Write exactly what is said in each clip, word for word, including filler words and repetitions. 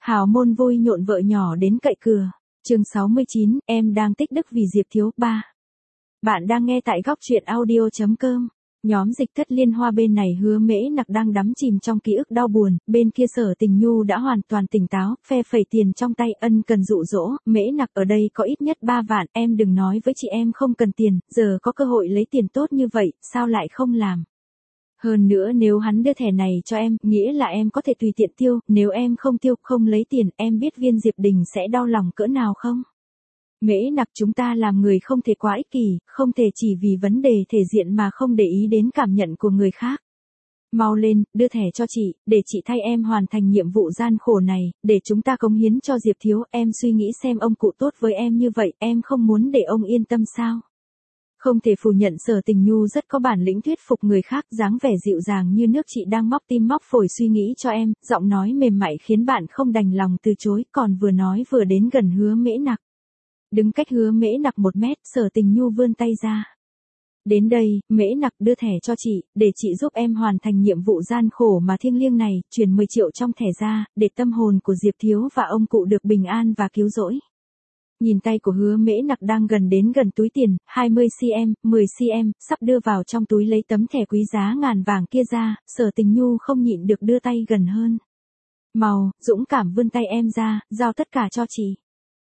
Hào môn vui nhộn vợ nhỏ đến cậy cửa. Chương sáu mươi chín, em đang tích đức vì Diệp Thiếu ba. Bạn đang nghe tại góc truyện audio chấm com. Nhóm Dịch Thất Liên Hoa bên này Hứa Mễ Nặc đang đắm chìm trong ký ức đau buồn, bên kia Sở Tình Nhu đã hoàn toàn tỉnh táo, phe phẩy tiền trong tay ân cần dụ dỗ, Mễ Nặc ở đây có ít nhất ba vạn, em đừng nói với chị em không cần tiền, giờ có cơ hội lấy tiền tốt như vậy, sao lại không làm? Hơn nữa nếu hắn đưa thẻ này cho em, nghĩa là em có thể tùy tiện tiêu, nếu em không tiêu, không lấy tiền, em biết Viên Diệp Đình sẽ đau lòng cỡ nào không? Mễ Nặc, chúng ta làm người không thể quá ích kỷ, không thể chỉ vì vấn đề thể diện mà không để ý đến cảm nhận của người khác. Mau lên, đưa thẻ cho chị, để chị thay em hoàn thành nhiệm vụ gian khổ này, để chúng ta cống hiến cho Diệp Thiếu, em suy nghĩ xem ông cụ tốt với em như vậy, em không muốn để ông yên tâm sao? Không thể phủ nhận Sở Tình Nhu rất có bản lĩnh thuyết phục người khác, dáng vẻ dịu dàng như nước, chị đang móc tim móc phổi suy nghĩ cho em, giọng nói mềm mại khiến bạn không đành lòng từ chối, còn vừa nói vừa đến gần Hứa Mễ Nặc. Đứng cách Hứa Mễ Nặc một mét, Sở Tình Nhu vươn tay ra. Đến đây, Mễ Nặc đưa thẻ cho chị, để chị giúp em hoàn thành nhiệm vụ gian khổ mà thiêng liêng này, chuyển mười triệu trong thẻ ra, để tâm hồn của Diệp Thiếu và ông cụ được bình an và cứu rỗi. Nhìn tay của Hứa Mễ Nặc đang gần đến gần túi tiền, hai mươi xăng-ti-mét, mười xăng-ti-mét, sắp đưa vào trong túi lấy tấm thẻ quý giá ngàn vàng kia ra, Sở Tình Nhu không nhịn được đưa tay gần hơn. Mau, dũng cảm vươn tay em ra, giao tất cả cho chị.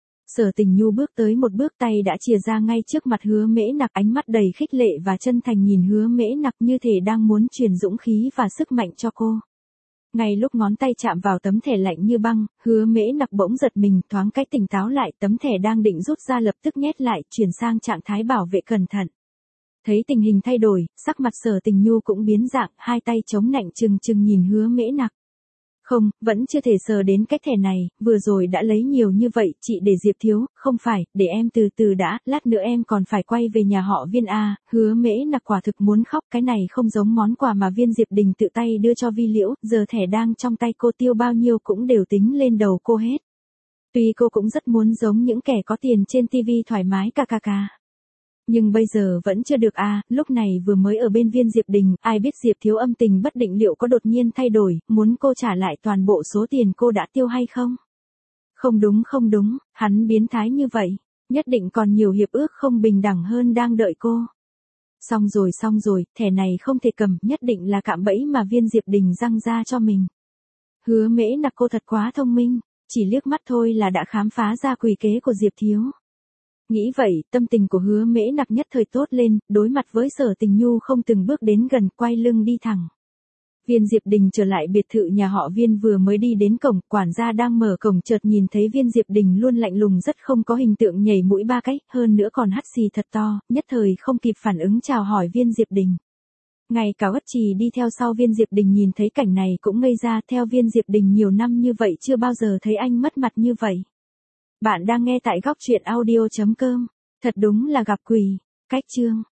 Sở Tình Nhu bước tới một bước, tay đã chìa ra ngay trước mặt Hứa Mễ Nặc, ánh mắt đầy khích lệ và chân thành nhìn Hứa Mễ Nặc như thể đang muốn truyền dũng khí và sức mạnh cho cô. Ngay lúc ngón tay chạm vào tấm thẻ lạnh như băng, Hứa Mễ Nặc bỗng giật mình, thoáng cái tỉnh táo lại, tấm thẻ đang định rút ra lập tức nhét lại, chuyển sang trạng thái bảo vệ cẩn thận. Thấy tình hình thay đổi, sắc mặt Sở Tình Nhu cũng biến dạng, hai tay chống nạnh trừng trừng nhìn Hứa Mễ Nặc. Không, vẫn chưa thể sờ đến cái thẻ này, vừa rồi đã lấy nhiều như vậy, chị để Diệp Thiếu, không phải, để em từ từ đã, lát nữa em còn phải quay về nhà họ Viên a. Hứa Mễ Nặc quả thực muốn khóc, cái này không giống món quà mà Viên Diệp Đình tự tay đưa cho Vi Liễu, giờ thẻ đang trong tay cô, tiêu bao nhiêu cũng đều tính lên đầu cô hết. Tuy cô cũng rất muốn giống những kẻ có tiền trên ti vi thoải mái cà cà cà. Nhưng bây giờ vẫn chưa được à, lúc này vừa mới ở bên Viên Diệp Đình, ai biết Diệp Thiếu âm tình bất định liệu có đột nhiên thay đổi, muốn cô trả lại toàn bộ số tiền cô đã tiêu hay không? Không đúng không đúng, hắn biến thái như vậy, nhất định còn nhiều hiệp ước không bình đẳng hơn đang đợi cô. Xong rồi xong rồi, thẻ này không thể cầm, nhất định là cạm bẫy mà Viên Diệp Đình răng ra cho mình. Hứa Mễ Nặc, cô thật quá thông minh, chỉ liếc mắt thôi là đã khám phá ra quỷ kế của Diệp Thiếu. Nghĩ vậy, tâm tình của Hứa Mễ Nặc nhất thời tốt lên, đối mặt với Sở Tình Nhu không từng bước đến gần, quay lưng đi thẳng. Viên Diệp Đình trở lại biệt thự nhà họ Viên, vừa mới đi đến cổng, quản gia đang mở cổng chợt nhìn thấy Viên Diệp Đình luôn lạnh lùng rất không có hình tượng, nhảy mũi ba cái, hơn nữa còn hắt xì thật to, nhất thời không kịp phản ứng chào hỏi Viên Diệp Đình. Ngay cả Uất Trì đi theo sau Viên Diệp Đình nhìn thấy cảnh này cũng ngây ra, theo Viên Diệp Đình nhiều năm như vậy chưa bao giờ thấy anh mất mặt như vậy. Bạn đang nghe tại góc truyện audio chấm com. Thật đúng là gặp quỷ. Cách chương